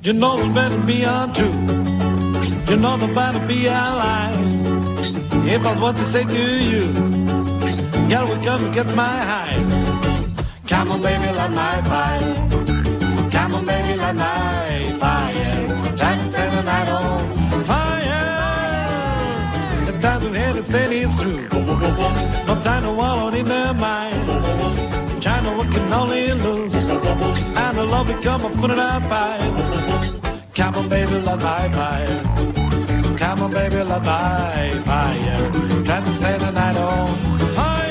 You know the better be untrue. You know the better be a lie. If that's what they say to you, girl, we come and get my high. Come on, baby, light my fire. Come on, baby, light my fire. Time to set the night on fire. The times we've had to say it's true. No time to wallow in their mind. China, we can only lose. And the love become a foot in our pie. Come on, baby, light my fire. Come on, baby, light my fire. Time to set the night on fire.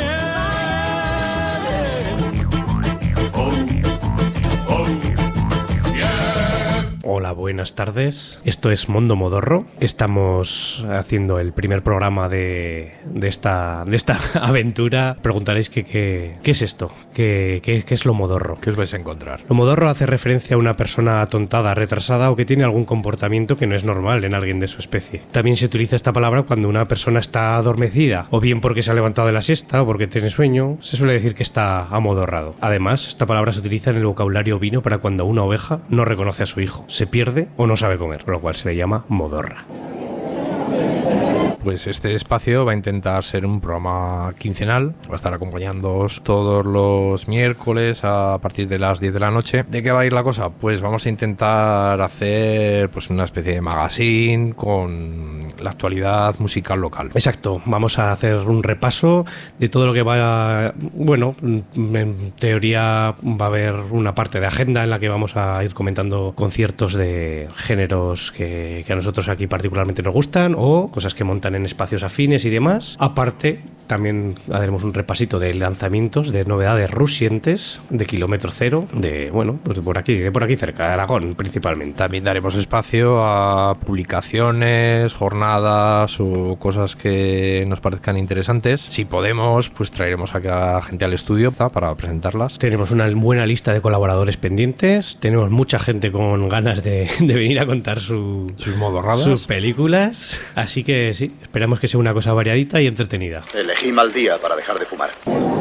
Hola, buenas tardes. Esto es Mondo Modorro. Estamos haciendo el primer programa de esta aventura. Preguntaréis qué es esto, qué es lo modorro. ¿Qué os vais a encontrar? Lo modorro hace referencia a una persona atontada, retrasada o que tiene algún comportamiento que no es normal en alguien de su especie. También se utiliza esta palabra cuando una persona está adormecida, o bien porque se ha levantado de la siesta o porque tiene sueño. Se suele decir que está amodorrado. Además, esta palabra se utiliza en el vocabulario ovino para cuando una oveja no reconoce a su hijo, se pierde o no sabe comer, por lo cual se le llama modorra. Pues este espacio va a intentar ser un programa quincenal, va a estar acompañándoos todos los miércoles a partir de las 10 de la noche. ¿De qué va a ir la cosa? Pues vamos a intentar hacer pues una especie de magazine con la actualidad musical local. Exacto, vamos a hacer un repaso de todo lo que va. Bueno, en teoría va a haber una parte de agenda en la que vamos a ir comentando conciertos de géneros que a nosotros aquí particularmente nos gustan o cosas que montan en espacios afines y demás. Aparte, también haremos un repasito de lanzamientos, de novedades rusientes, de kilómetro cero, de por aquí cerca, de Aragón principalmente. También daremos espacio a publicaciones, jornadas o cosas que nos parezcan interesantes. Si podemos, pues traeremos a gente al estudio para presentarlas. Tenemos una buena lista de colaboradores pendientes, tenemos mucha gente con ganas de venir a contar sus modorradas, sus películas, así que sí, esperamos que sea una cosa variadita y entretenida. Elegí mal día para dejar de fumar.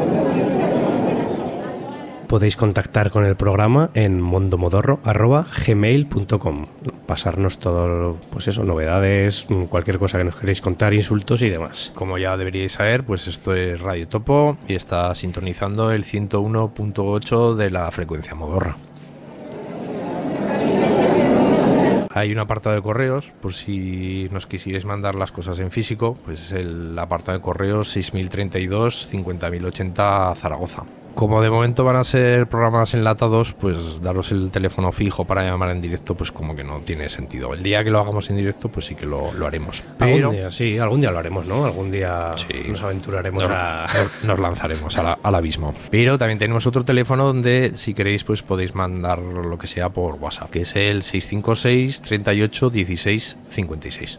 Podéis contactar con el programa en mondomodorro@gmail.com. Pasarnos todo, pues eso, novedades, cualquier cosa que nos queréis contar, insultos y demás. Como ya deberíais saber, pues esto es Radio Topo y está sintonizando el 101.8 de la frecuencia modorra. Hay un apartado de correos, por si nos quisierais mandar las cosas en físico, pues el apartado de correos 6032 50080 Zaragoza. Como de momento van a ser programas enlatados, pues daros el teléfono fijo para llamar en directo, pues como que no tiene sentido. El día que lo hagamos en directo, pues sí que lo haremos. Pero algún día lo haremos, ¿no? Algún día nos aventuraremos nos lanzaremos al abismo. Pero también tenemos otro teléfono donde, si queréis, pues podéis mandar lo que sea por WhatsApp, que es el 656 38 16 56.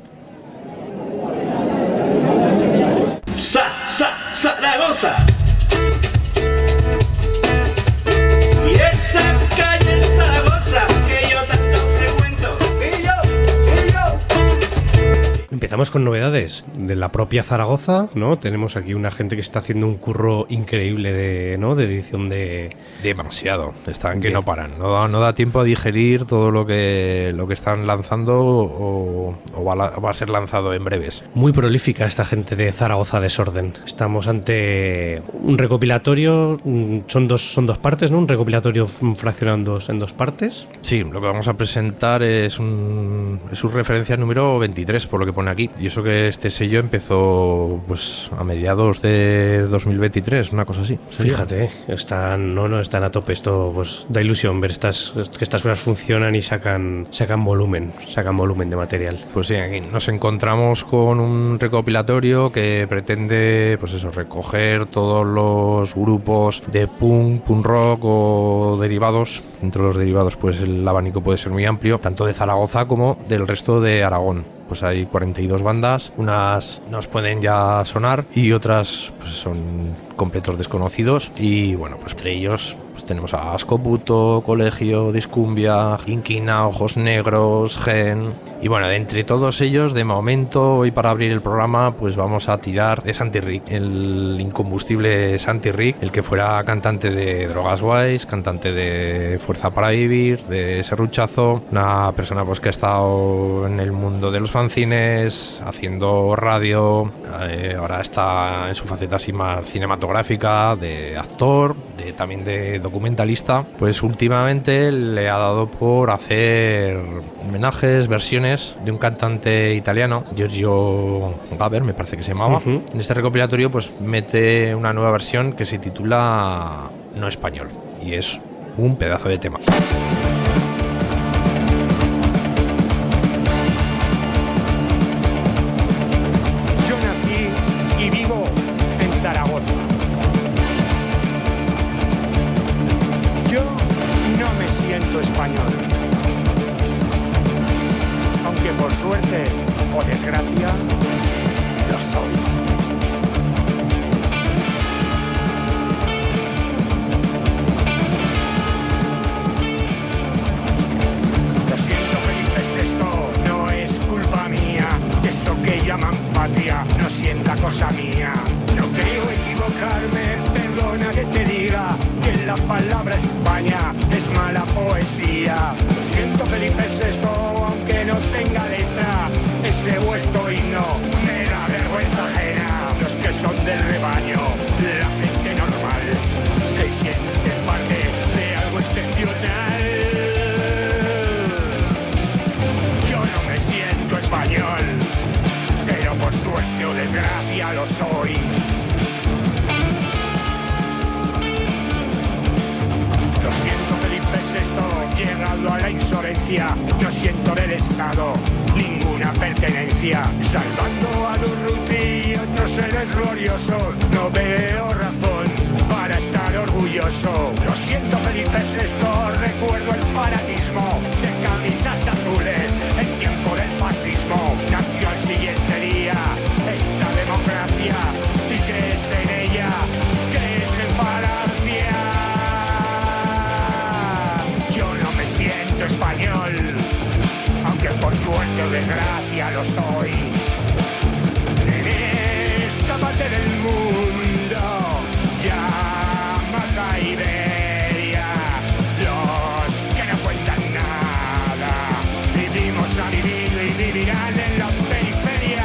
Zaragoza. Y esa calle Zaragoza que yo tanto frecuento. Empezamos con novedades de la propia Zaragoza, ¿no? Tenemos aquí una gente que está haciendo un curro increíble de edición de... Demasiado, están que no paran, no da tiempo a digerir todo lo que están lanzando o va a ser lanzado en breves. Muy prolífica esta gente de Zaragoza Desorden. Estamos ante un recopilatorio, son dos partes, ¿no? Un recopilatorio fraccionado en dos partes. Sí, lo que vamos a presentar es su referencia número 23, por lo que pone aquí. Y eso que este sello empezó pues a mediados de 2023, una cosa así. Fíjate, están a tope. Esto pues da ilusión ver que estas cosas funcionan y sacan volumen de material. Pues sí, aquí nos encontramos con un recopilatorio que pretende pues eso, recoger todos los grupos de punk rock o derivados. Entre los derivados pues el abanico puede ser muy amplio, tanto de Zaragoza como del resto de Aragón. Pues hay 42 bandas, unas nos pueden ya sonar y otras pues son completos desconocidos. Y bueno, pues entre ellos pues tenemos a Ascoputo, Colegio, Discumbia, Inquina, Ojos Negros, Gen. Y bueno, de entre todos ellos, de momento, hoy para abrir el programa, pues vamos a tirar de Santi Rick, el incombustible Santi Rick, el que fuera cantante de Drogas Guays, cantante de Fuerza para Vivir, de Serruchazo, una persona pues que ha estado en el mundo de los fanzines, haciendo radio, ahora está en su faceta así más cinematográfica, de actor, también de documentalista. Pues últimamente le ha dado por hacer homenajes, versiones de un cantante italiano, Giorgio Gaber, me parece que se llamaba. En este recopilatorio pues mete una nueva versión que se titula No Español, y es un pedazo de tema. Yo nací y vivo en Zaragoza. Yo no me siento español, aunque por suerte o desgracia lo soy. Lo siento, Felipe VI, no es culpa mía, que eso que llaman patria no sienta cosa mía. No creo equivocarme, perdona que te diga que la palabra España es mala poesía. Lo siento, Felipe VI, aunque no tenga letra, ese vuestro himno me da vergüenza ajena. Los que son del rebaño, la gente normal, se siente parte de algo excepcional. Yo no me siento español, pero por suerte o desgracia lo soy. Lo siento, Felipe VI, llegado a la insolencia, no siento del Estado ninguna pertenencia. Salvando a Durruti y otros seres gloriosos, no veo razón para estar orgulloso. Lo siento, Felipe VI, recuerdo el fanatismo de camisas azules en tiempo del fascismo. Nació al siguiente día esta democracia, si crees en ella, crees en Francia. Yo no me siento español, aunque por suerte o desgracia lo soy. En esta parte del mundo llamada Iberia, los que no cuentan nada, vivimos, han vivido y vivirán en la periferia.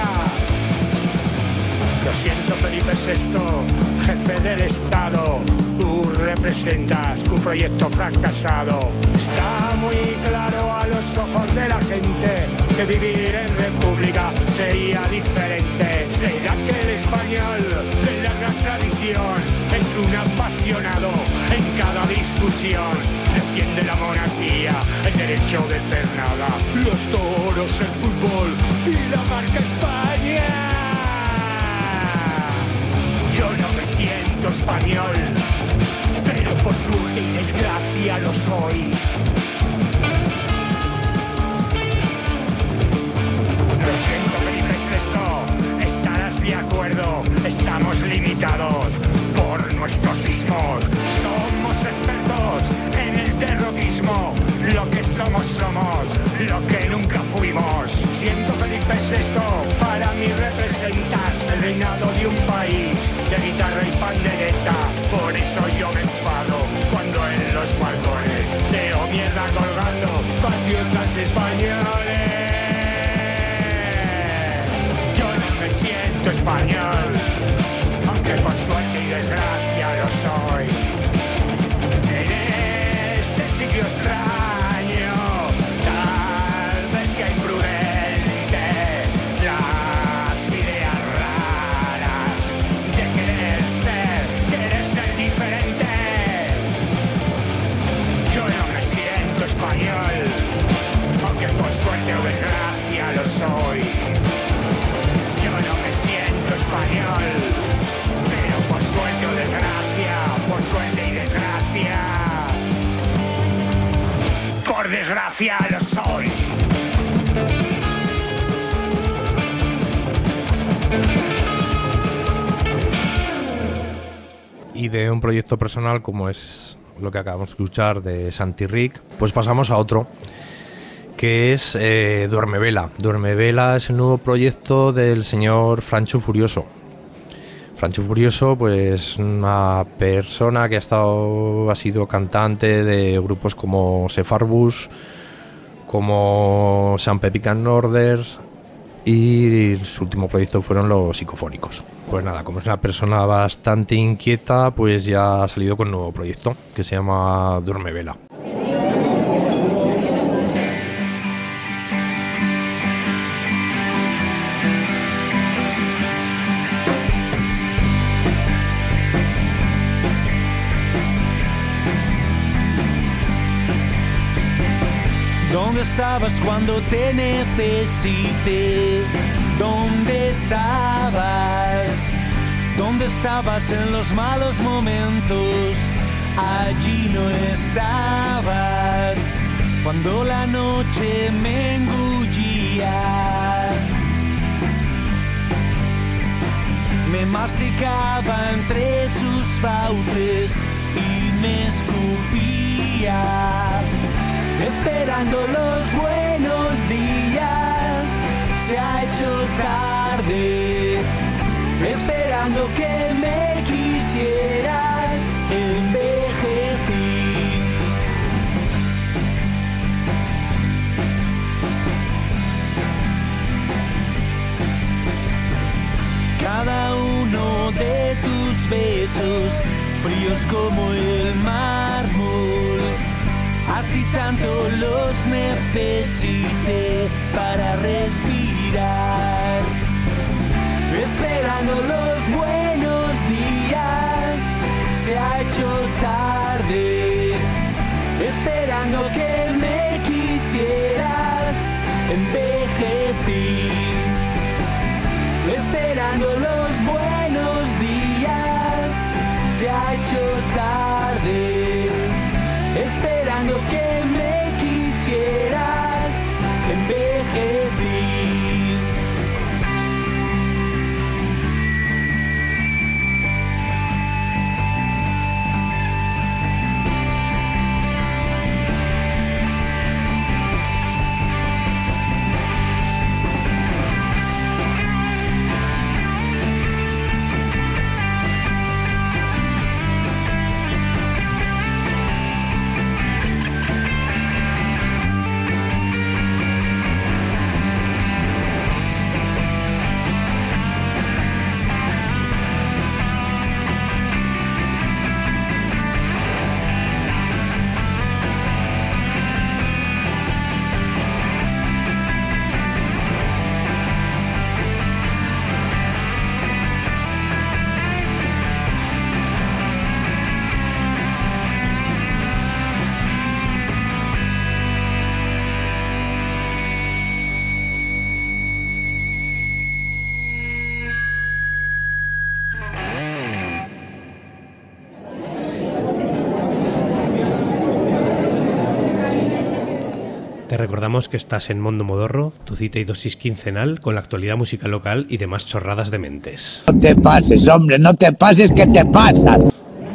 Lo siento, Felipe VI, jefe del Estado, tú representas un proyecto fracasado. Está muy claro a los ojos de la gente que vivir en república sería diferente. Será que el español de larga tradición es un apasionado en cada discusión. Defiende la monarquía, el derecho de pernada, los toros, el fútbol y la marca España. Yo no me siento español, pero por suerte y desgracia lo soy. Lo siento, Felipe VI, estarás de acuerdo, estamos limitados por nuestros sismos. Somos expertos en el terrorismo, lo que somos, lo que nunca fuimos. Siento, Felipe VI, para mí representas el reinado de un país de guitarra y pandereta. Por eso yo me enfado cuando en los balcones veo mierda colgando patriotas españoles. Yo no me siento español, aunque por suerte y desgracia lo soy. En este sitio extraño, tal vez sea imprudente, las ideas raras de querer ser diferente. Yo no me siento español, aunque por suerte o desgracia lo soy. Yo no me siento español, pero por suerte o desgracia, por suerte y desgracia, por desgracia lo soy. y de un proyecto personal como es lo que acabamos de escuchar de Santi Rick, pues pasamos a otro, que es Duerme Vela. Duerme Vela es el nuevo proyecto del señor Francho Furioso. Francho Furioso, pues una persona que ha sido cantante de grupos como Sefarbus, como San Pepican Norders, y su último proyecto fueron los Psicofónicos. Pues nada, como es una persona bastante inquieta, pues ya ha salido con un nuevo proyecto que se llama Duerme Vela. ¿Dónde estabas cuando te necesité? ¿Dónde estabas? ¿Dónde estabas en los malos momentos? Allí no estabas. Cuando la noche me engullía, me masticaba entre sus fauces y me escupía. Esperando los buenos días, se ha hecho tarde. Esperando que me quisieras, envejecí. Cada uno de tus besos, fríos como el mármol, así tanto los necesité para respirar. Esperando los buenos días, se ha hecho tarde. Esperando que me quisieras, envejecí. Esperando los buenos días, se ha hecho tarde. Esperando que me quisieras, envejecí. Te recordamos que estás en Mondo Modorro, tu cita y dosis quincenal con la actualidad musical local y demás chorradas de mentes. No te pases, hombre, no te pases, que te pasas.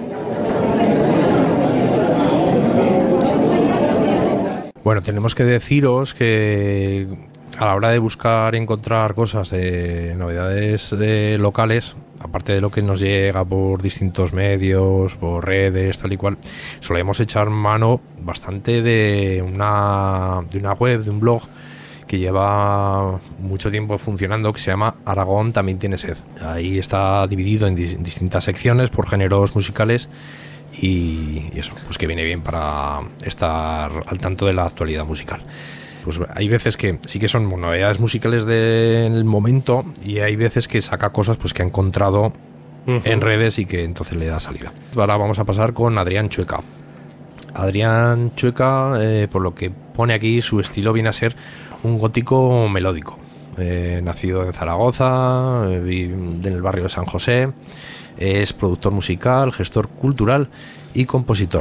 Bueno, tenemos que deciros que a la hora de buscar y encontrar cosas, novedades locales, aparte de lo que nos llega por distintos medios, por redes, tal y cual, solemos echar mano bastante de una web, de un blog que lleva mucho tiempo funcionando, que se llama Aragón también tiene sed. Ahí está dividido en distintas secciones por géneros musicales y eso, pues que viene bien para estar al tanto de la actualidad musical. Pues hay veces que sí que son novedades musicales del momento y hay veces que saca cosas pues que ha encontrado en redes y que entonces le da salida. Ahora vamos a pasar con Adrián Chueca. Adrián Chueca, por lo que pone aquí, su estilo viene a ser un gótico melódico. Nacido en Zaragoza, en el barrio de San José, es productor musical, gestor cultural y compositor.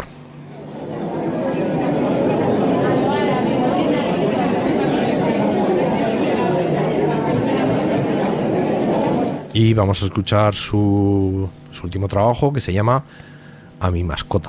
Y vamos a escuchar su último trabajo, que se llama A mi mascota.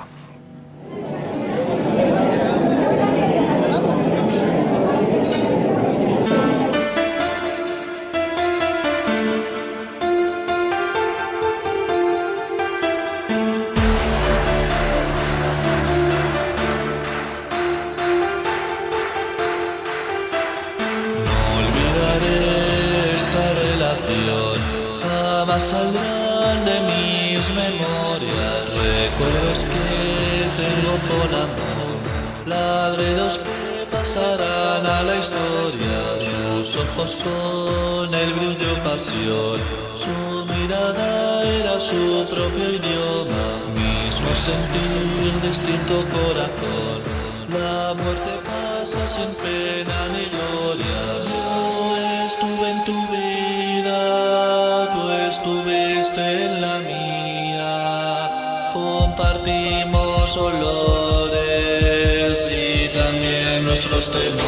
Saldrán de mis memorias recuerdos que tengo con amor, ladridos que pasarán a la historia, sus ojos con el brillo pasión, su mirada era su propio idioma, mismo sentir, distinto corazón, la muerte pasa sin pena ni gloria, yo estuve en tu vida, tú estuviste en la mía, compartimos olores y también nuestros temores.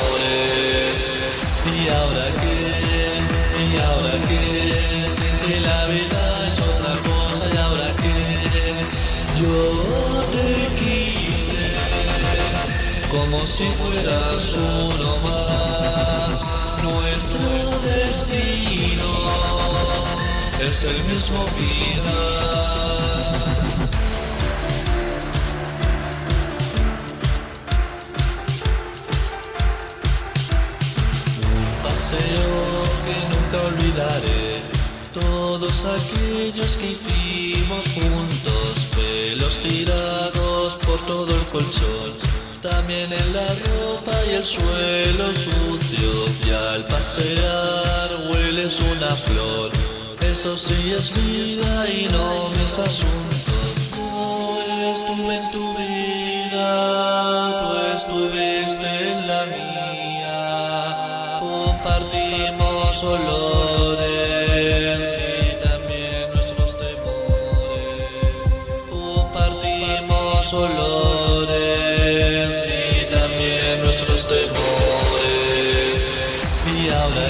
Y ahora qué, sin ti la vida es otra cosa. Y ahora qué, yo te quise como si fueras uno más. Nuestro destino es el mismo final. Un paseo que nunca olvidaré, todos aquellos que hicimos juntos, pelos tirados por todo el colchón, también en la ropa y el suelo sucio, y al pasear hueles una flor. Eso sí es vida y no mis asuntos. Yo estuve en tu vida, tú estuviste en la mía. Compartimos olores y también nuestros temores. Compartimos olores y también nuestros temores. Y ahora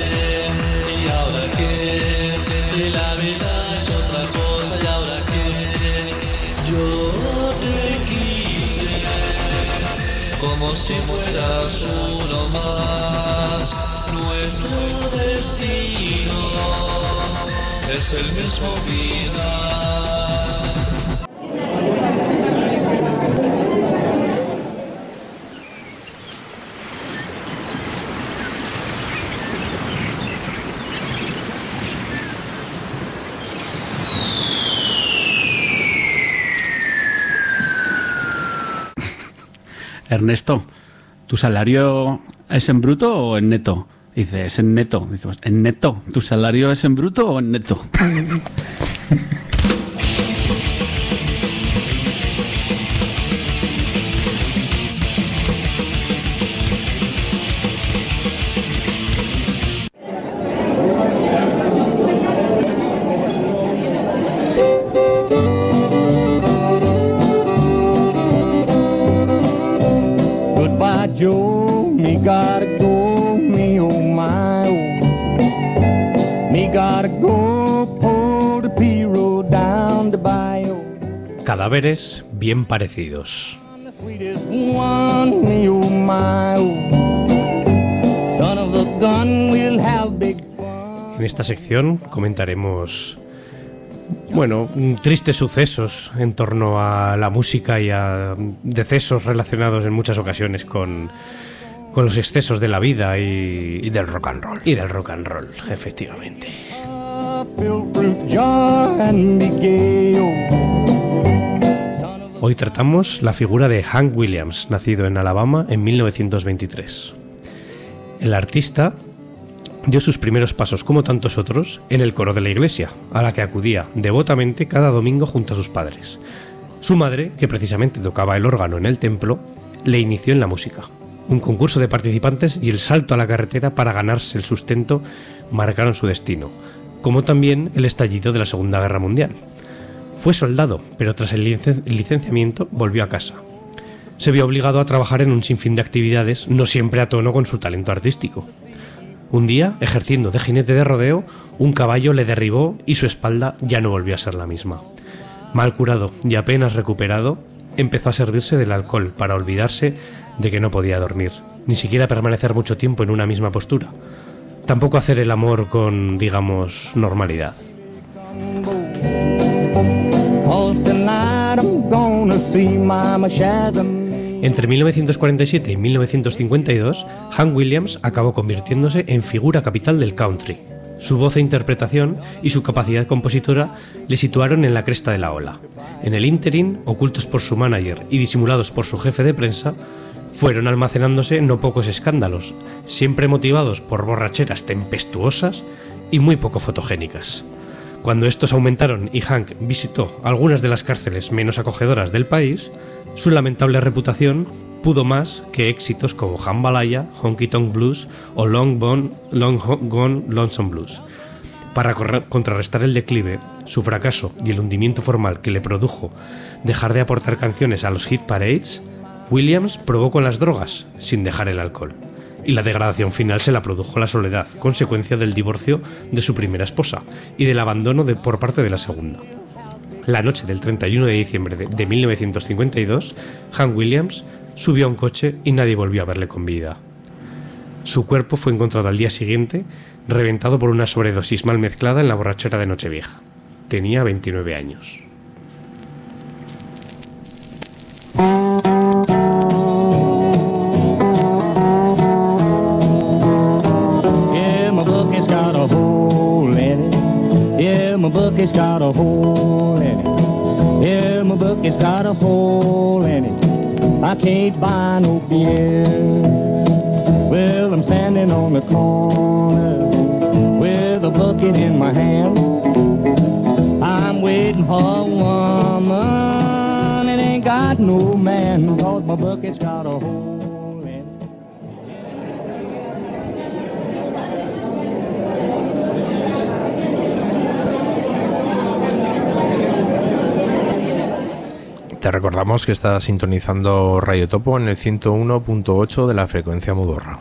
qué, y la vida es otra cosa. Y ahora que yo te quise como si fueras uno más. Nuestro destino es el mismo final. Ernesto, ¿tu salario es en bruto o en neto? Dice, es en neto. Dice, pues, en neto. ¿Tu salario es en bruto o en neto? Joe, me gotta go, me oh my oh. Me gotta go, pull the P-road down the bayou. Cadáveres bien parecidos. The sweetest one, me oh my oh. Son of a gun, we'll have big fun. En esta sección comentaremos, bueno, tristes sucesos en torno a la música y a decesos relacionados en muchas ocasiones con los excesos de la vida y del rock and roll. Y del rock and roll, efectivamente. Hoy tratamos la figura de Hank Williams, nacido en Alabama en 1923. El artista dio sus primeros pasos, como tantos otros, en el coro de la iglesia, a la que acudía devotamente cada domingo junto a sus padres. Su madre, que precisamente tocaba el órgano en el templo, le inició en la música. Un concurso de participantes y el salto a la carretera para ganarse el sustento marcaron su destino, como también el estallido de la Segunda Guerra Mundial. Fue soldado, pero tras el licenciamiento volvió a casa. Se vio obligado a trabajar en un sinfín de actividades, no siempre a tono con su talento artístico. Un día, ejerciendo de jinete de rodeo, un caballo le derribó y su espalda ya no volvió a ser la misma. Mal curado y apenas recuperado, empezó a servirse del alcohol para olvidarse de que no podía dormir, ni siquiera permanecer mucho tiempo en una misma postura. Tampoco hacer el amor con, digamos, normalidad. Entre 1947 y 1952, Hank Williams acabó convirtiéndose en figura capital del country. Su voz e interpretación y su capacidad compositora le situaron en la cresta de la ola. En el ínterin, ocultos por su manager y disimulados por su jefe de prensa, fueron almacenándose no pocos escándalos, siempre motivados por borracheras tempestuosas y muy poco fotogénicas. Cuando estos aumentaron y Hank visitó algunas de las cárceles menos acogedoras del país, su lamentable reputación pudo más que éxitos como Jambalaya, Honky Tonk Blues o Long Gone Lonesome Blues. Para contrarrestar el declive, su fracaso y el hundimiento formal que le produjo dejar de aportar canciones a los hit parades, Williams probó con las drogas, sin dejar el alcohol. Y la degradación final se la produjo la soledad, consecuencia del divorcio de su primera esposa y del abandono por parte de la segunda. La noche del 31 de diciembre de 1952, Hank Williams subió a un coche y nadie volvió a verle con vida. Su cuerpo fue encontrado al día siguiente, reventado por una sobredosis mal mezclada en la borrachera de Nochevieja. Tenía 29 años. My book has got a hole in it. Yeah, my book has got a hole in it. I can't buy no beer. Well, I'm standing on the corner with a bucket in my hand. I'm waiting for a woman. It ain't got no man, 'cause my bucket's got a hole. Te recordamos que estás sintonizando Radio Topo en el 101.8 de la frecuencia modorra.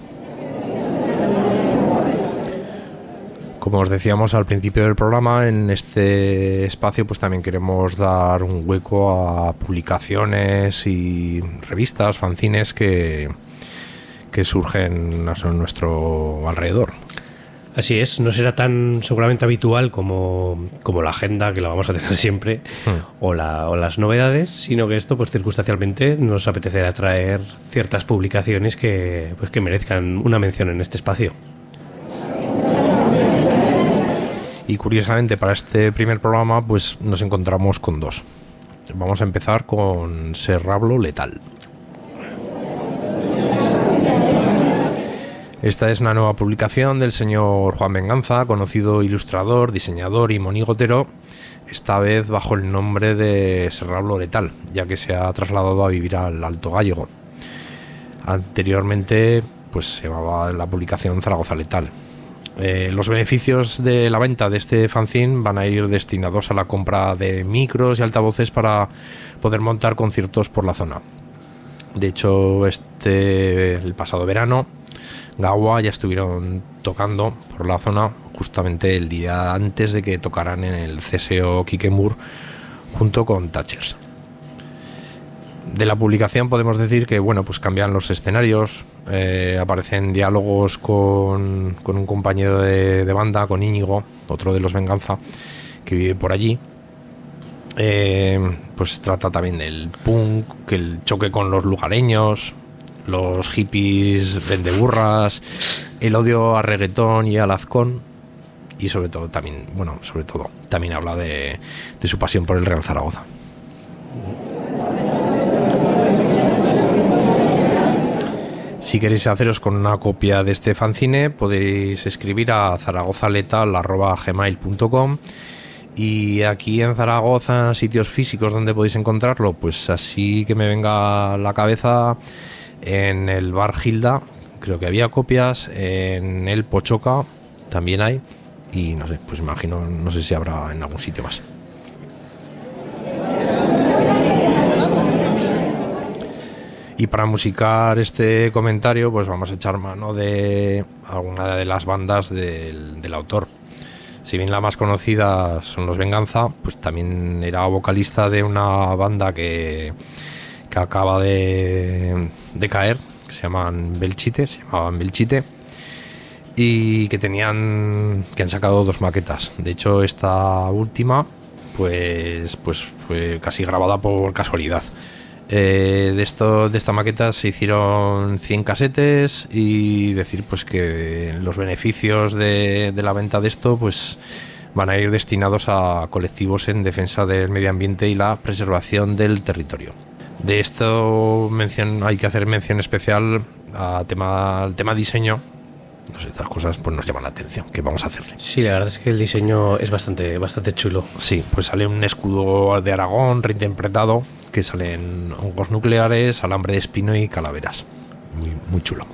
Como os decíamos al principio del programa, en este espacio pues también queremos dar un hueco a publicaciones y revistas, fanzines que surgen a nuestro alrededor. Así es, no será tan seguramente habitual como la agenda, que la vamos a tener siempre, o las novedades, sino que esto pues circunstancialmente nos apetecerá traer ciertas publicaciones que merezcan una mención en este espacio. Y curiosamente para este primer programa pues nos encontramos con dos. Vamos a empezar con Serrablo Letal. Esta es una nueva publicación del señor Juan Venganza, conocido ilustrador, diseñador y monigotero, esta vez bajo el nombre de Serrablo Letal, ya que se ha trasladado a vivir al Alto Gállego. Anteriormente pues se llamaba la publicación Zaragoza Letal. Los beneficios de la venta de este fanzine van a ir destinados a la compra de micros y altavoces para poder montar conciertos por la zona. De hecho, el pasado verano, Gawa ya estuvieron tocando por la zona justamente el día antes de que tocaran en el CSO Kikemur junto con Thatchers. De la publicación podemos decir que pues cambian los escenarios, aparecen diálogos con un compañero de banda, con Íñigo, otro de los Venganza, que vive por allí. Pues trata también del punk, que el choque con los lugareños, los hippies vendeburras, el odio a reggaetón y al azcón, y sobre todo también habla de su pasión por el Real Zaragoza. Si queréis haceros con una copia de este fanzine, podéis escribir a zaragozaletal@gmail.com. Y aquí en Zaragoza, sitios físicos donde podéis encontrarlo, pues así que me venga a la cabeza, en el bar Gilda creo que había copias, en el Pochoca también hay, y no sé, pues imagino, no sé si habrá en algún sitio más. Y para musicar este comentario, pues vamos a echar mano de alguna de las bandas del autor. Si bien la más conocida son Los Venganza, pues también era vocalista de una banda que acaba de caer, que se llamaban Belchite, y que han sacado 2 maquetas. De hecho, esta última pues fue casi grabada por casualidad. De esta maqueta se hicieron 100 casetes, y decir pues que los beneficios de la venta de esto pues van a ir destinados a colectivos en defensa del medio ambiente y la preservación del territorio. De esto hay que hacer mención especial al tema diseño. No sé, estas cosas pues nos llaman la atención. ¿Qué vamos a hacerle? Sí, la verdad es que el diseño es bastante chulo. Sí, pues sale un escudo de Aragón reinterpretado, que salen hongos nucleares, alambre de espino y calaveras. Muy chulo.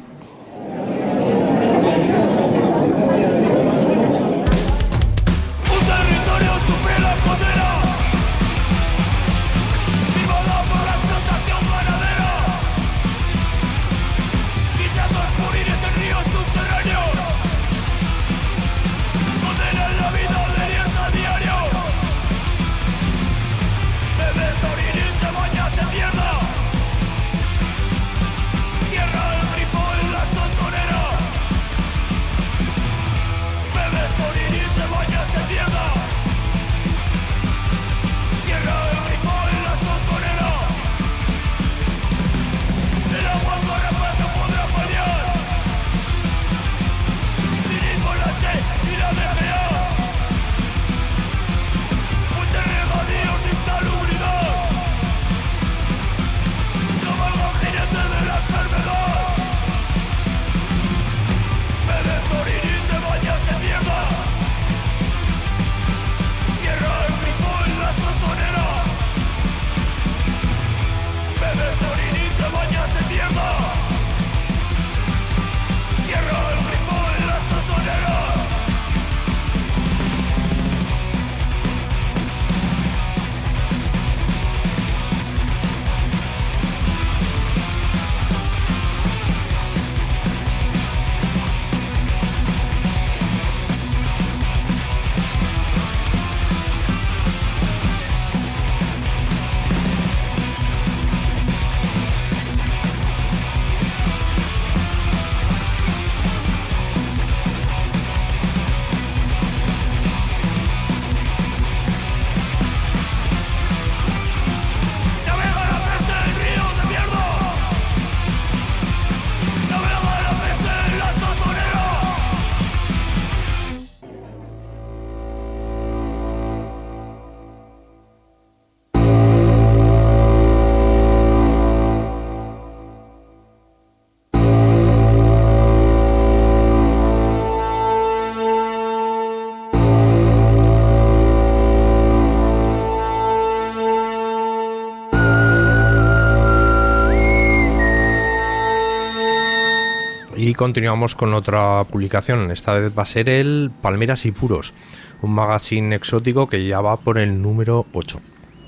Y continuamos con otra publicación. Esta vez va a ser el Palmeras y Puros, un magazine exótico que ya va por el número 8.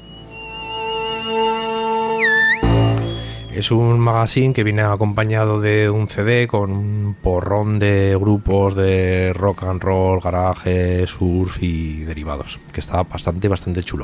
Es un magazine que viene acompañado de un CD con un porrón de grupos de rock and roll, garaje, surf y derivados, que está bastante chulo.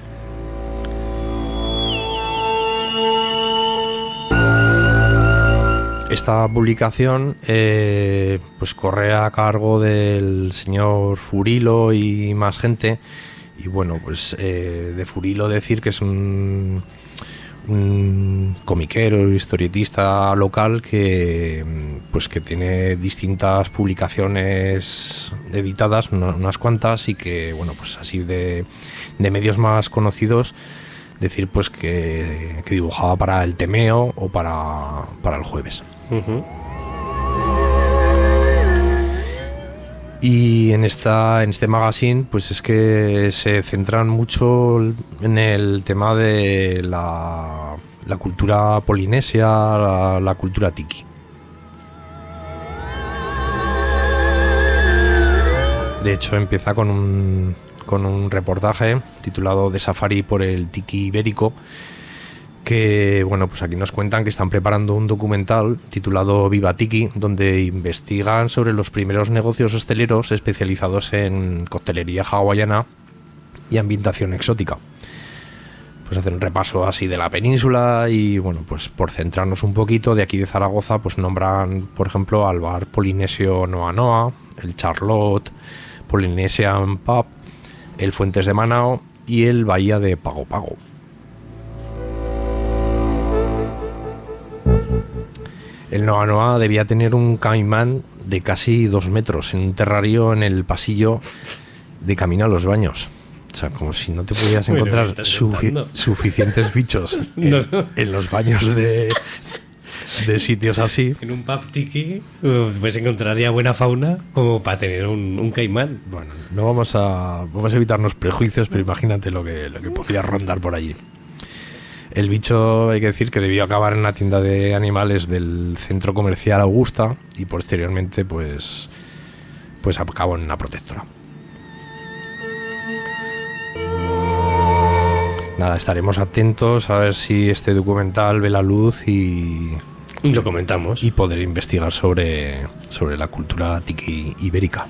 Esta publicación pues corre a cargo del señor Furilo y más gente. Y bueno, pues de Furilo decir que es un comiquero, historietista local que tiene distintas publicaciones editadas, unas cuantas, y que bueno, pues así de medios más conocidos, decir pues que dibujaba para el Temeo o para el Jueves. Uh-huh. Y en este magazine pues es que se centran mucho en el tema de la cultura polinesia, la cultura tiki. De hecho empieza con un reportaje titulado De Safari por el Tiki Ibérico, que bueno, pues aquí nos cuentan que están preparando un documental titulado Viva Tiki, donde investigan sobre los primeros negocios hosteleros especializados en coctelería hawaiana y ambientación exótica. Pues hacen un repaso así de la península y bueno, pues por centrarnos un poquito, de aquí de Zaragoza pues nombran, por ejemplo, al bar polinesio Noa Noa, el Charlotte, Polynesian Pub, el Fuentes de Manao y el Bahía de Pago Pago. El Noa Noa debía tener un caimán de casi 2 metros en un terrario en el pasillo de camino a los baños. O sea, como si no te pudieras encontrar suficientes bichos en los baños de sitios así. En un pub tiki pues encontraría buena fauna como para tener un caimán. Bueno, no vamos a evitarnos prejuicios, pero imagínate lo que podría rondar por allí. El bicho, hay que decir que debió acabar en la tienda de animales del centro comercial Augusta y posteriormente pues acabó en una protectora. Nada, estaremos atentos a ver si este documental ve la luz y lo comentamos. Y poder investigar sobre la cultura tiki ibérica.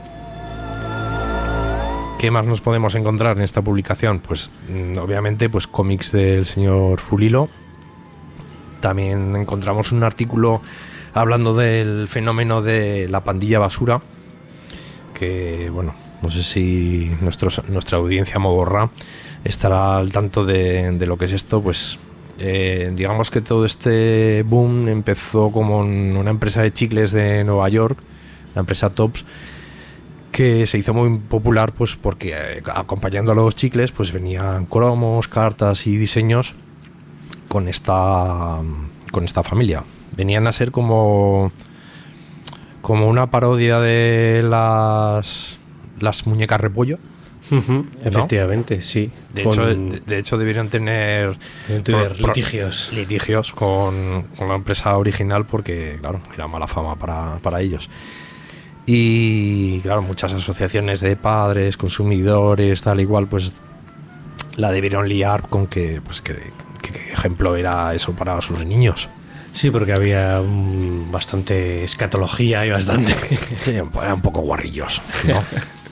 ¿Qué más nos podemos encontrar en esta publicación? Pues obviamente pues cómics del señor Fulilo. También encontramos un artículo hablando del fenómeno de la pandilla basura, que bueno, no sé si nuestra audiencia modorra estará al tanto de lo que es esto. Pues digamos que todo este boom empezó como en una empresa de chicles de Nueva York, la empresa Tops, que se hizo muy popular pues porque acompañando a los chicles pues venían cromos, cartas y diseños con esta familia. Venían a ser como una parodia de las muñecas repollo. ¿No? Efectivamente, sí. De hecho debieron tener litigios con la empresa original porque, claro, era mala fama para ellos. Y, claro, muchas asociaciones de padres, consumidores, tal igual, pues la debieron liar con que qué ejemplo era eso para sus niños. Sí, porque había bastante escatología y bastante... Sí, eran un poco guarrillos, ¿no?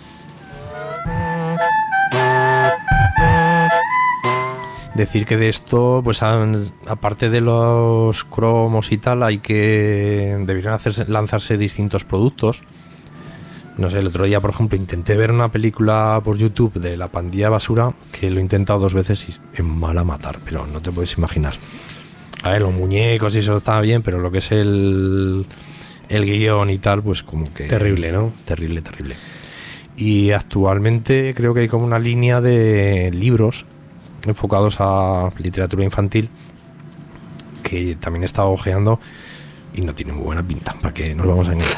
Decir que de esto, pues aparte de los cromos y tal, deberían lanzarse distintos productos. No sé, el otro día, por ejemplo, intenté ver una película por YouTube de la pandilla basura, que lo he intentado 2 veces y es mala matar, pero no te puedes imaginar. A ver, los muñecos y eso está bien, pero lo que es el guión y tal, pues como que... Terrible, ¿no? Terrible. Y actualmente creo que hay como una línea de libros enfocados a literatura infantil que también he estado ojeando y no tiene muy buena pinta, para que nos vamos a engañar.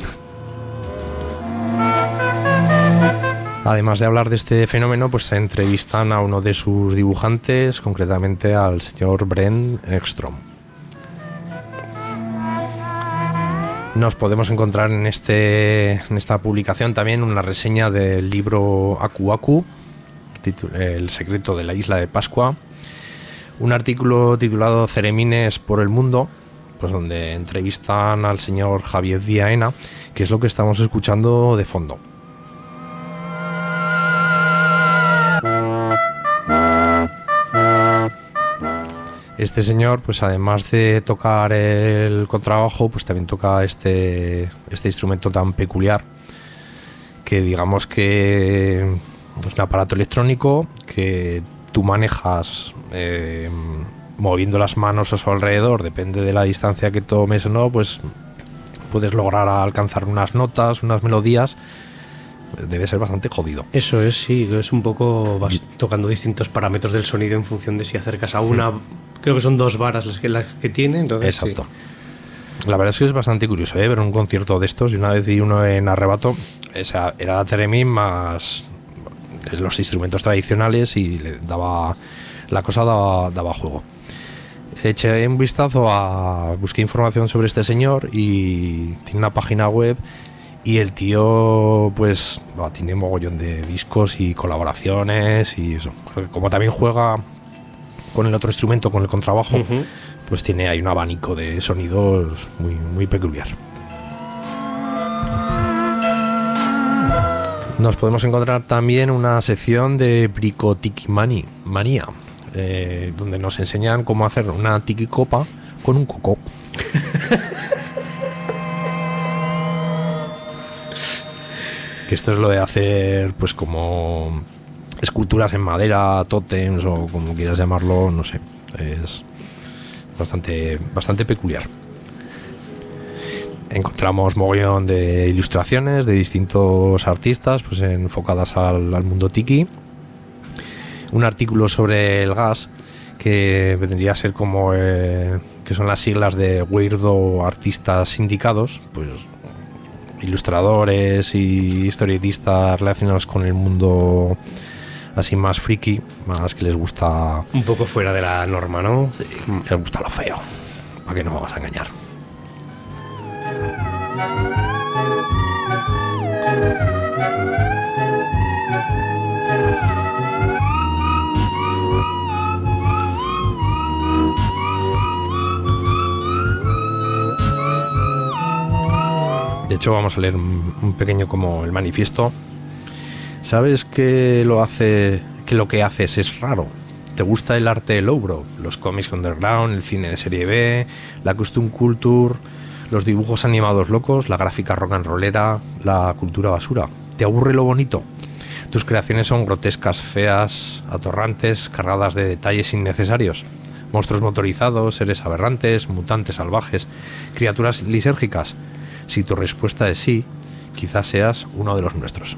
Además de hablar de este fenómeno, pues se entrevistan a uno de sus dibujantes, concretamente al señor Brent Ekstrom. Nos podemos encontrar en esta publicación también una reseña del libro Aku Aku, El secreto de la isla de Pascua, un artículo titulado Ceremines por el mundo, pues donde entrevistan al señor Javier Diaena, que es lo que estamos escuchando de fondo. Este señor, pues además de tocar el contrabajo, pues también toca este instrumento tan peculiar, que digamos que es un aparato electrónico que tú manejas moviendo las manos a su alrededor, depende de la distancia que tomes o no, pues puedes lograr alcanzar unas notas, unas melodías. Debe ser bastante jodido. Eso es, sí, es un poco... Vas tocando distintos parámetros del sonido en función de si acercas a una... Creo que son 2 varas las que tiene, entonces... Exacto. Sí. La verdad es que es bastante curioso, ver un concierto de estos. Y una vez vi uno en Arrebato, era Theremin más los instrumentos tradicionales y la cosa daba juego. Eché un vistazo busqué información sobre este señor y tiene una página web. Y el tío, pues, tiene mogollón de discos y colaboraciones y eso. Como también juega con el otro instrumento, con el contrabajo, pues tiene ahí un abanico de sonidos muy, muy peculiar. Nos podemos encontrar también una sección de bricotiquimanía, donde nos enseñan cómo hacer una tiquicopa con un coco. Que esto es lo de hacer, pues, como esculturas en madera, tótems o como quieras llamarlo, no sé. Es bastante peculiar. Encontramos mogollón de ilustraciones de distintos artistas, pues enfocadas al mundo tiki. Un artículo sobre el gas que vendría a ser como que son las siglas de Weirdo Artistas Sindicados, pues ilustradores y historietistas relacionados con el mundo así más friki, más que les gusta un poco fuera de la norma, ¿no? Sí, les gusta lo feo, para que no vamos a engañar. De hecho, vamos a leer un pequeño como el manifiesto. ¿Sabes que lo que haces es raro? ¿Te gusta el arte lowbrow, los cómics underground, el cine de serie B, la custom culture, los dibujos animados locos, la gráfica rock and rollera, la cultura basura? ¿Te aburre lo bonito? Tus creaciones son grotescas, feas, atorrantes, cargadas de detalles innecesarios. Monstruos motorizados, seres aberrantes, mutantes salvajes, criaturas lisérgicas. Si tu respuesta es sí, quizás seas uno de los nuestros.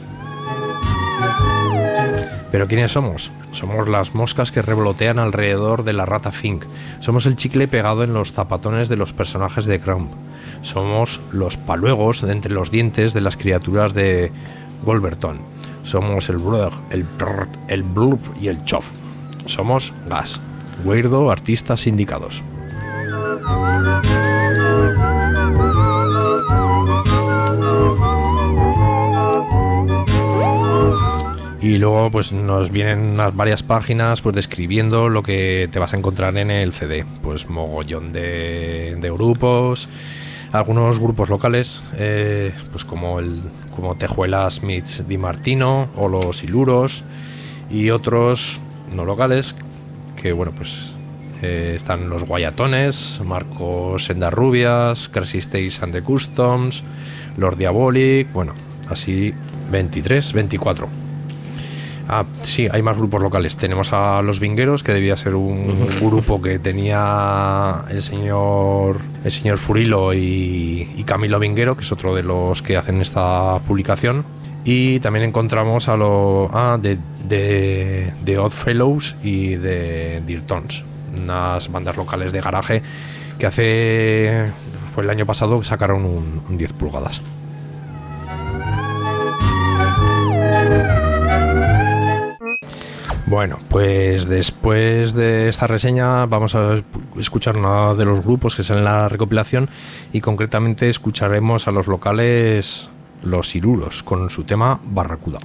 ¿Pero quiénes somos? Somos las moscas que revolotean alrededor de la rata Fink. Somos el chicle pegado en los zapatones de los personajes de Crumb. Somos los paluegos de entre los dientes de las criaturas de Wolverton. Somos el brug, el prr, el blurp y el chof. Somos Gas, Weirdo Artistas Sindicados. Y luego pues nos vienen unas varias páginas pues describiendo lo que te vas a encontrar en el CD. Pues mogollón de grupos, algunos grupos locales, pues como Tejuelas Meets Di Martino o los Iluros, y otros no locales que bueno pues están los Guayatones, Marcos Sendarrubias, Crazy Stays and the Customs, Lord Diabolic, bueno, así 23, 24. Ah, sí, hay más grupos locales. Tenemos a Los Vingueros, que debía ser un grupo que tenía el señor Furilo y Camilo Vinguero, que es otro de los que hacen esta publicación. Y también encontramos a de Odd Fellows y de Dirtons, unas bandas locales de garaje que fue el año pasado que sacaron un 10 pulgadas. Bueno, pues después de esta reseña vamos a escuchar uno de los grupos que salen en la recopilación, y concretamente escucharemos a los locales Los Iluros con su tema Barracuda.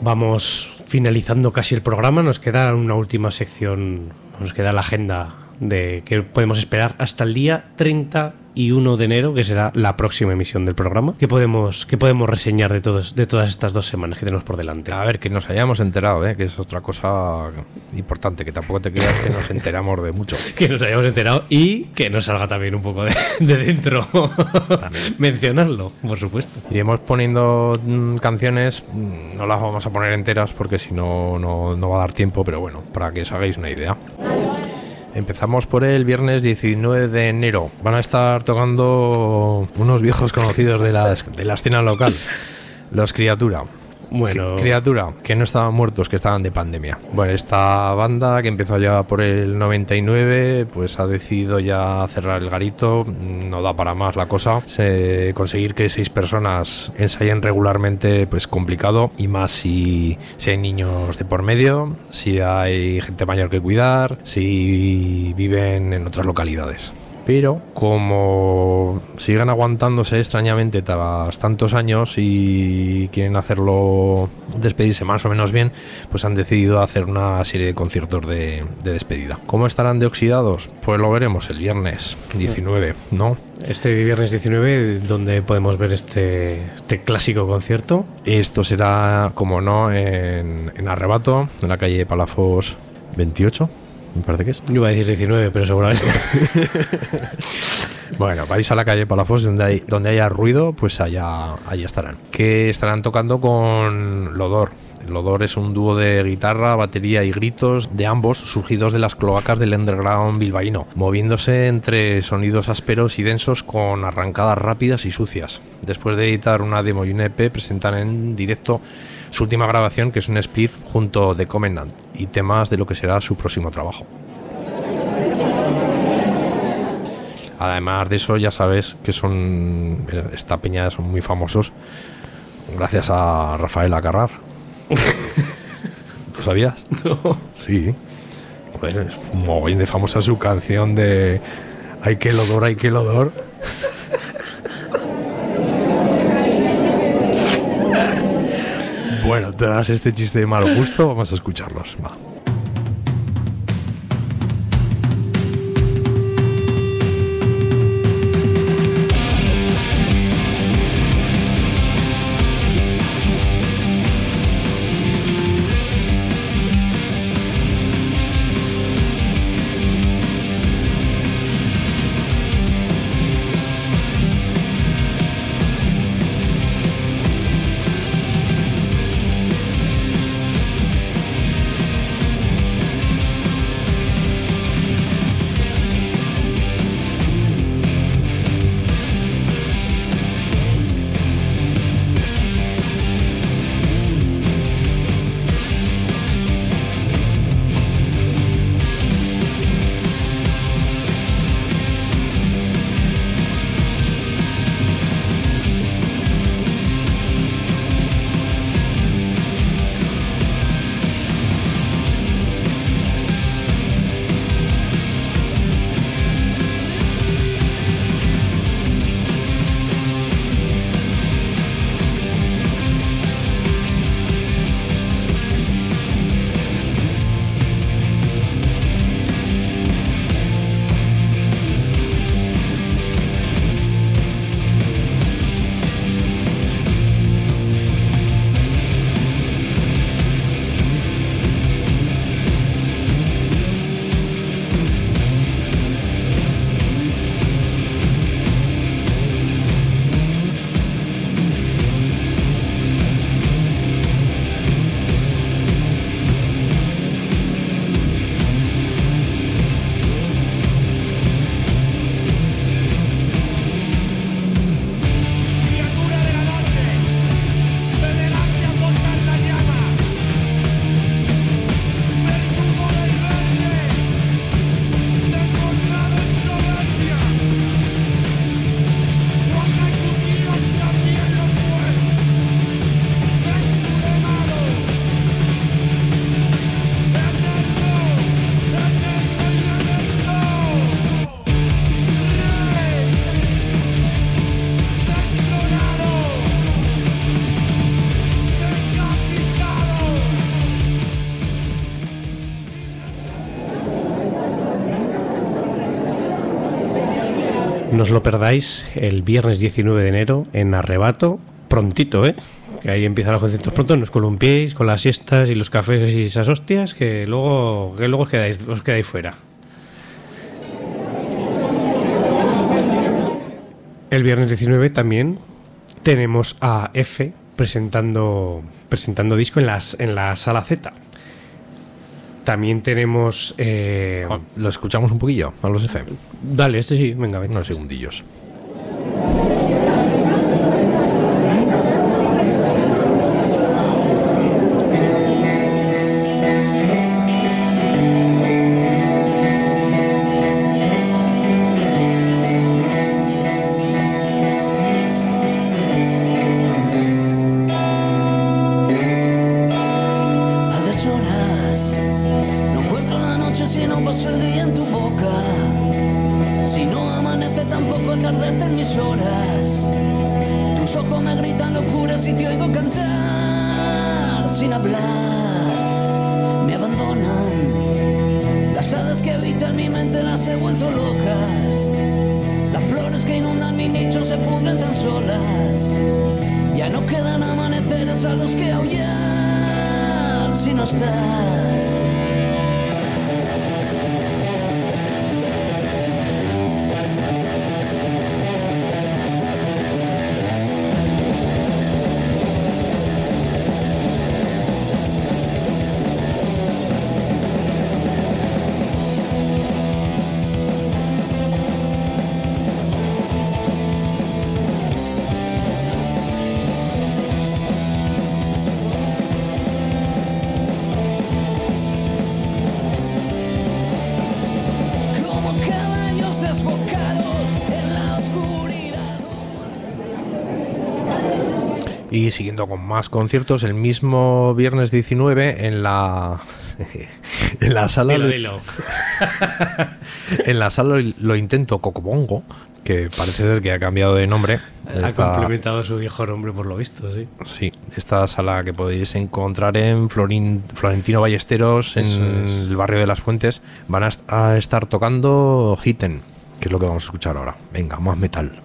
vamos finalizando casi el programa. Nos queda una última sección, nos queda la agenda de que podemos esperar hasta el día 31 de enero, que será la próxima emisión del programa. ¿Qué podemos reseñar de todas estas 2 semanas que tenemos por delante? A ver, que nos hayamos enterado, que es otra cosa importante, que tampoco te creas que nos enteramos de mucho. Que nos hayamos enterado y que nos salga también un poco de dentro. Mencionarlo, por supuesto. Iremos poniendo canciones, no las vamos a poner enteras porque si no va a dar tiempo, pero bueno, para que os hagáis una idea. Empezamos por el viernes 19 de enero. Van a estar tocando unos viejos conocidos de la escena local, Los Criatura. Bueno, Criatura, que no estaban muertos, que estaban de pandemia. Bueno, esta banda que empezó ya por el 99, pues ha decidido ya cerrar el garito. No da para más la cosa. Conseguir que 6 personas ensayen regularmente, pues complicado. Y más si hay niños de por medio, si hay gente mayor que cuidar, si viven en otras localidades. Pero como siguen aguantándose extrañamente tras tantos años y quieren despedirse más o menos bien, pues han decidido hacer una serie de conciertos de despedida. ¿Cómo estarán de oxidados? Pues lo veremos el viernes 19, ¿no? Este viernes 19, ¿dónde podemos ver este clásico concierto? Esto será, como no, en Arrebato, en la calle Palafos 28. Me parece que es. Yo iba a decir 19, pero seguramente. Bueno, vais a la calle Palafos, donde haya ruido, pues allá estarán. Que estarán tocando con Lodor. Lodor es un dúo de guitarra, batería y gritos de ambos surgidos de las cloacas del underground bilbaíno, moviéndose entre sonidos ásperos y densos con arrancadas rápidas y sucias. Después de editar una demo y un EP, presentan en directo su última grabación, que es un split junto a The Covenant, y temas de lo que será su próximo trabajo. Además de eso, ya sabes que esta peña son muy famosos gracias a Rafael Acarrar. ¿Lo sabías? No. Sí. Joder, es un mogollón de famosa su canción de Ay que lodor, ay que lodor. Bueno, tras este chiste de mal gusto, vamos a escucharlos. Va. No os lo perdáis el viernes 19 de enero en Arrebato, prontito, que ahí empiezan los conciertos pronto, no os columpiéis con las siestas y los cafés y esas hostias, que luego os quedáis fuera. El viernes 19 también tenemos a F presentando disco en la Sala Z. También tenemos... ¿Lo escuchamos un poquillo a los F? Dale, sí, venga. Unos segundillos. Y siguiendo con más conciertos, el mismo viernes 19 en la sala... Dilo. En la sala Lo Intento Cocobongo, que parece ser que ha cambiado de nombre. Ha complementado su viejo nombre por lo visto, sí. Sí, esta sala que podéis encontrar en Florentino Ballesteros, en el barrio de Las Fuentes, van a estar tocando Hitten, que es lo que vamos a escuchar ahora. Venga, más metal.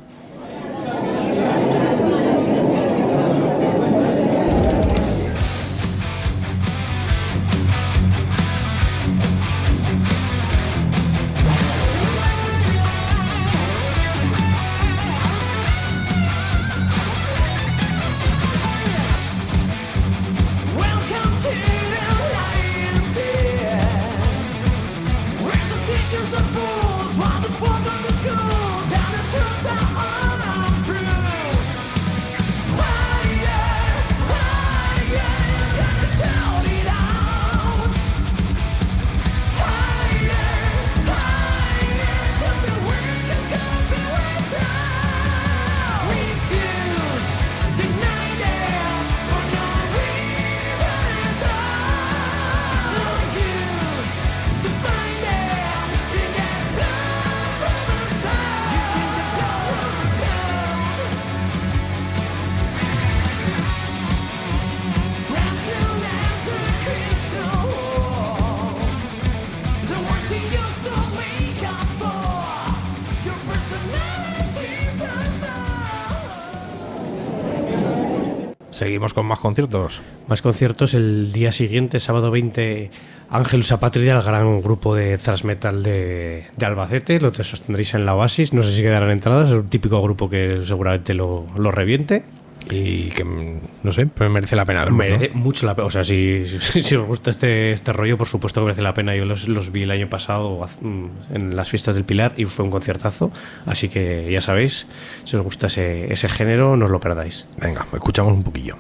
Seguimos con más conciertos. Más conciertos el día siguiente, sábado 20, Ángelus Apátrida, el gran grupo de thrash metal de Albacete. Lo sostendréis en la Oasis. No sé si quedarán entradas. Es un típico grupo que seguramente lo reviente. Y que, no sé, pero merece la pena verlos, merece ¿no? mucho la pena. O sea, si os gusta este rollo, por supuesto que merece la pena. Yo los vi el año pasado en las fiestas del Pilar y fue un conciertazo. Así que ya sabéis, si os gusta ese género, no os lo perdáis. Venga, escuchamos un poquillo.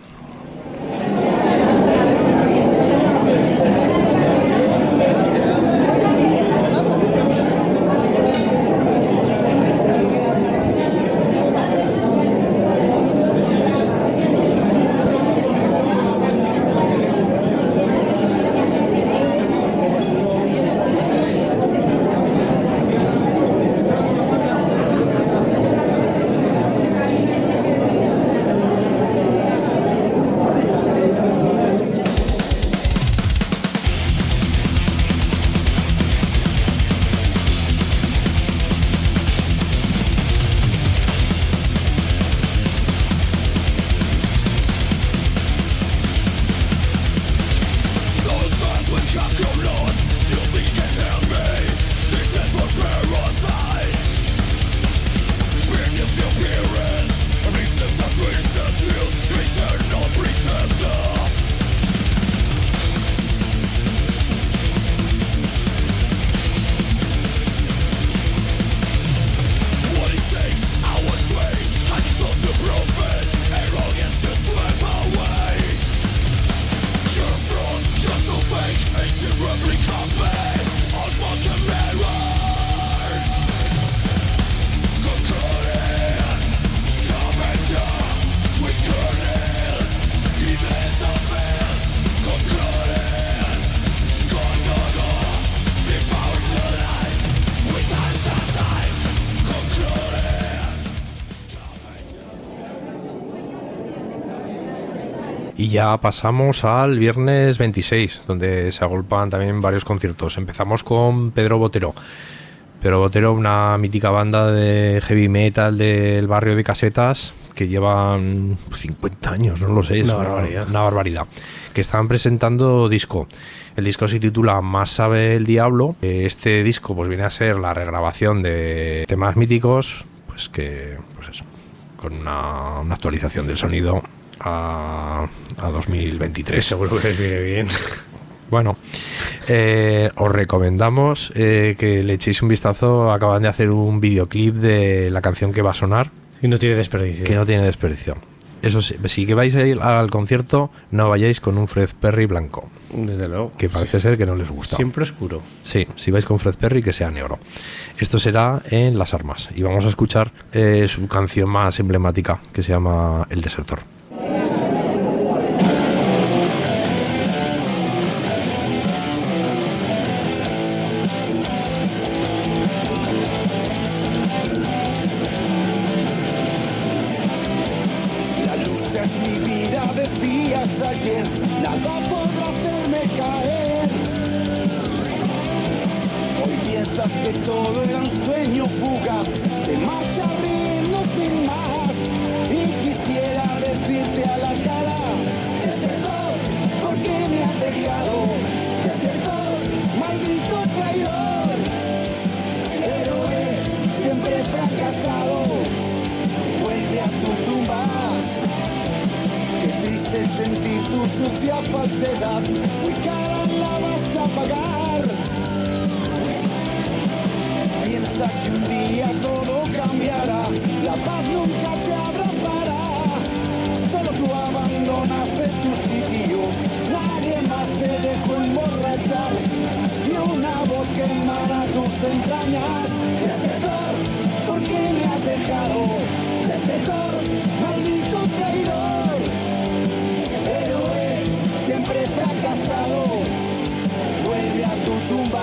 Y ya pasamos al viernes 26, donde se agolpan también varios conciertos. Empezamos con Pedro Botero. Pedro Botero, una mítica banda de heavy metal del barrio de Casetas, que llevan 50 años, no lo sé, es una barbaridad. Que estaban presentando disco. El disco se titula Más sabe el diablo. Este disco pues viene a ser la regrabación de temas míticos, pues eso, con una actualización del sonido a 2023. Que seguro que les viene bien. Bueno, os recomendamos que le echéis un vistazo. Acaban de hacer un videoclip de la canción que va a sonar. Y no tiene desperdicio. Que no tiene desperdicio. Eso sí, si que vais a ir al concierto, no vayáis con un Fred Perry blanco. Desde luego. Que parece ser que no les gusta. Siempre oscuro. Sí, si vais con Fred Perry, que sea negro. Esto será en Las Armas. Y vamos a escuchar su canción más emblemática, que se llama El Desertor. Que todo era un sueño fugaz, te marcha riendo sin más. Y quisiera decirte a la cara: desertor, ¿por qué me has dejado? Desertor, maldito traidor. Héroe, siempre fracasado, vuelve a tu tumba. Qué triste sentir tu sucia falsedad, muy cara la vas a pagar. Piensa que un día todo cambiará, la paz nunca te abrazará. Solo tú abandonaste tu sitio, nadie más te dejó emborrachar. Y una voz que emana tus entrañas: desertor, ¿por qué me has dejado? Desertor, maldito traidor. Héroe, siempre fracasado, vuelve a tu tumba.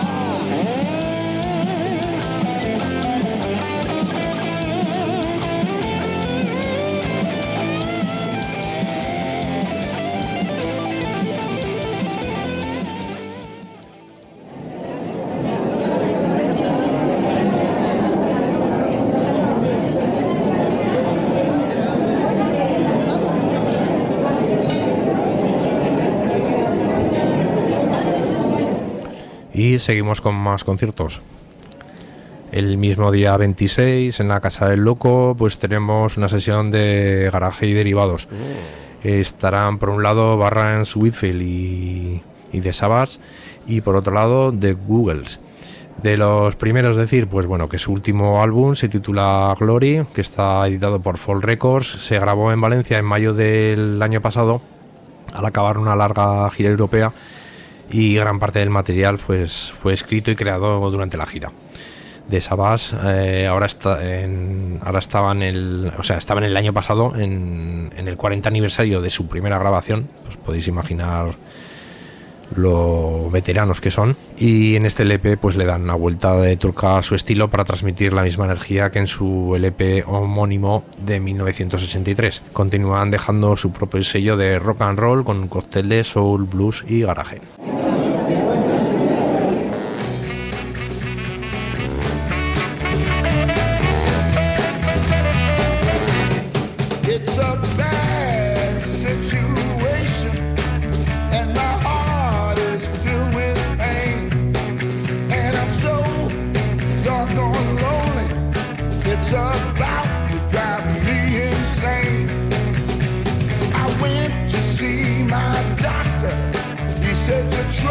Y seguimos con más conciertos. El mismo día 26, en la Casa del Loco, pues tenemos una sesión de garaje y derivados. Estarán por un lado Barrans, Whitfield y The Savage, y por otro lado The Googles. De los primeros decir, pues bueno, que su último álbum se titula Glory, que está editado por Fall Records. Se grabó en Valencia en mayo del año pasado, al acabar una larga gira europea, y gran parte del material pues fue escrito y creado durante la gira. De Savage estaba en el año pasado en el 40 aniversario de su primera grabación. Pues podéis imaginar lo veteranos que son, y en este LP pues le dan una vuelta de tuerca a su estilo para transmitir la misma energía que en su LP homónimo de 1983. Continúan dejando su propio sello de rock and roll con un cóctel de soul, blues y garaje. The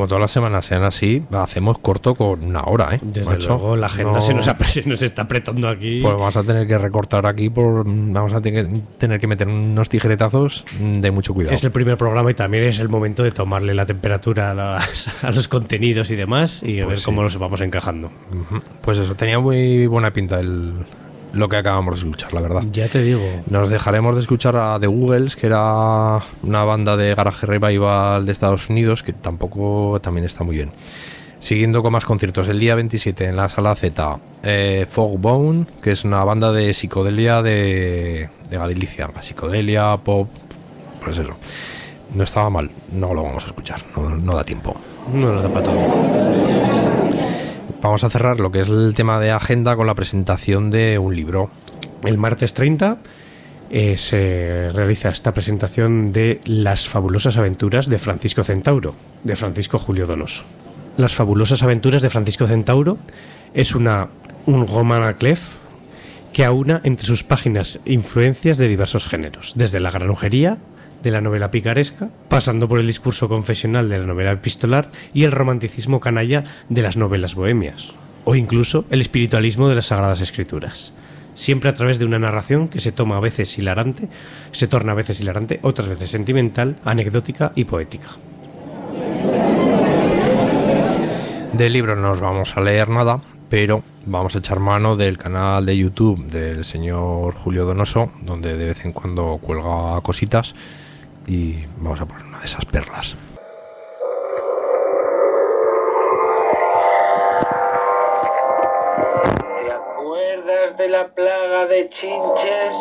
como todas las semanas sean así, hacemos corto con una hora, ¿eh? Desde macho. luego, la agenda se nos está apretando aquí. Pues vamos a tener que recortar aquí, vamos a tener que meter unos tijeretazos de mucho cuidado. Es el primer programa y también es el momento de tomarle la temperatura a los contenidos y demás y Pues ver sí. cómo los vamos encajando. Pues eso, tenía muy buena pinta lo que acabamos de escuchar, la verdad. Ya te digo. Nos dejaremos de escuchar a The Googles, que era una banda de garage revival de Estados Unidos, que también está muy bien. Siguiendo con más conciertos, el día 27 en la Sala Z, Fogbone, que es una banda de psicodelia de Galicia, psicodelia, pop, pues eso. No estaba mal, no lo vamos a escuchar, no da tiempo. No nos da para todo. Vamos a cerrar lo que es el tema de agenda con la presentación de un libro. El martes 30 se realiza esta presentación de Las fabulosas aventuras de Francisco Centauro, de Francisco Julio Donoso. Las fabulosas aventuras de Francisco Centauro es un roman clef que aúna entre sus páginas influencias de diversos géneros, desde la granujería, de la novela picaresca, pasando por el discurso confesional de la novela epistolar y el romanticismo canalla de las novelas bohemias, o incluso el espiritualismo de las Sagradas Escrituras. Siempre a través de una narración que se torna a veces hilarante, otras veces sentimental, anecdótica y poética. Del libro no nos vamos a leer nada, pero vamos a echar mano del canal de YouTube del señor Julio Donoso, donde de vez en cuando cuelga cositas, y vamos a poner una de esas perlas. ¿Te acuerdas de la plaga de chinches?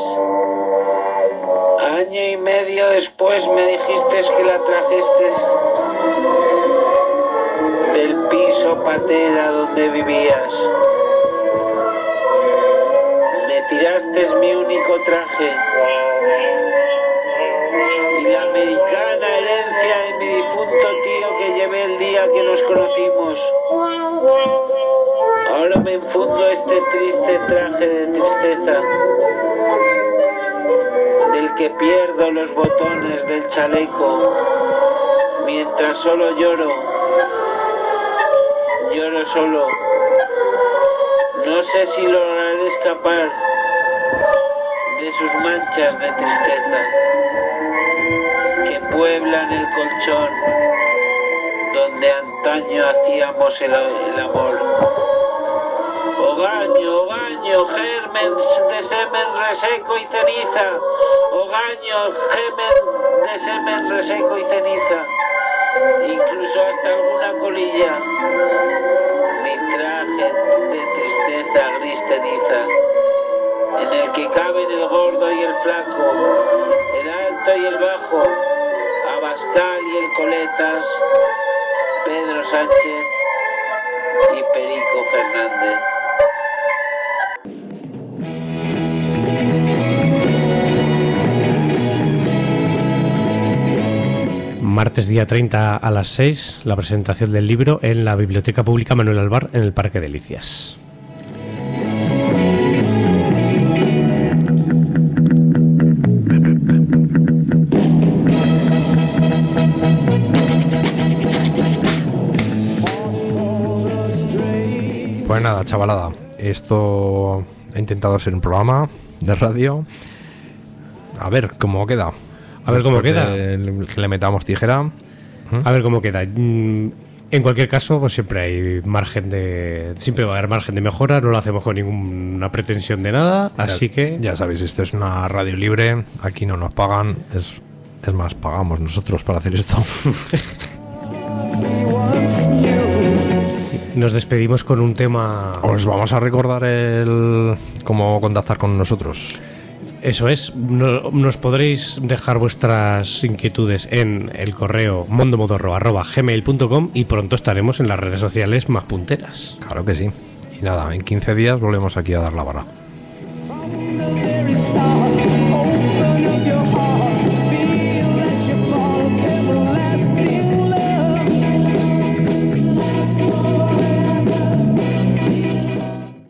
Año y medio después me dijiste que la trajiste del piso patera donde vivías. Me tiraste mi único traje y la americana herencia de mi difunto tío que llevé el día que nos conocimos. Ahora me enfundo este triste traje de tristeza, del que pierdo los botones del chaleco, mientras solo lloro solo. No sé si lograré escapar de sus manchas de tristeza que pueblan el colchón donde antaño hacíamos el amor. Ogaño, germen de semen reseco y ceniza. Ogaño, germen de semen reseco y ceniza. Incluso hasta alguna colilla. Mi traje de tristeza gris ceniza, en el que caben el gordo y el flaco, el alto y el bajo, Abascal y el Coletas, Pedro Sánchez y Perico Fernández. Martes día 30 a las 6, la presentación del libro en la Biblioteca Pública Manuel Alvar en el Parque Delicias. Pues nada, chavalada, esto he intentado ser un programa de radio. A ver cómo queda. A ver cómo queda. Que le metamos tijera. A ver cómo queda. En cualquier caso, pues siempre va a haber margen de mejora. No lo hacemos con ninguna pretensión de nada. Así que ya sabéis, esto es una radio libre. Aquí no nos pagan. Es más, pagamos nosotros para hacer esto. Nos despedimos con un tema. Os vamos a recordar cómo contactar con nosotros. Eso es, nos podréis dejar vuestras inquietudes en el correo mondomodorro@gmail.com y pronto estaremos en las redes sociales más punteras. Claro que sí. Y nada, en 15 días volvemos aquí a dar la vara.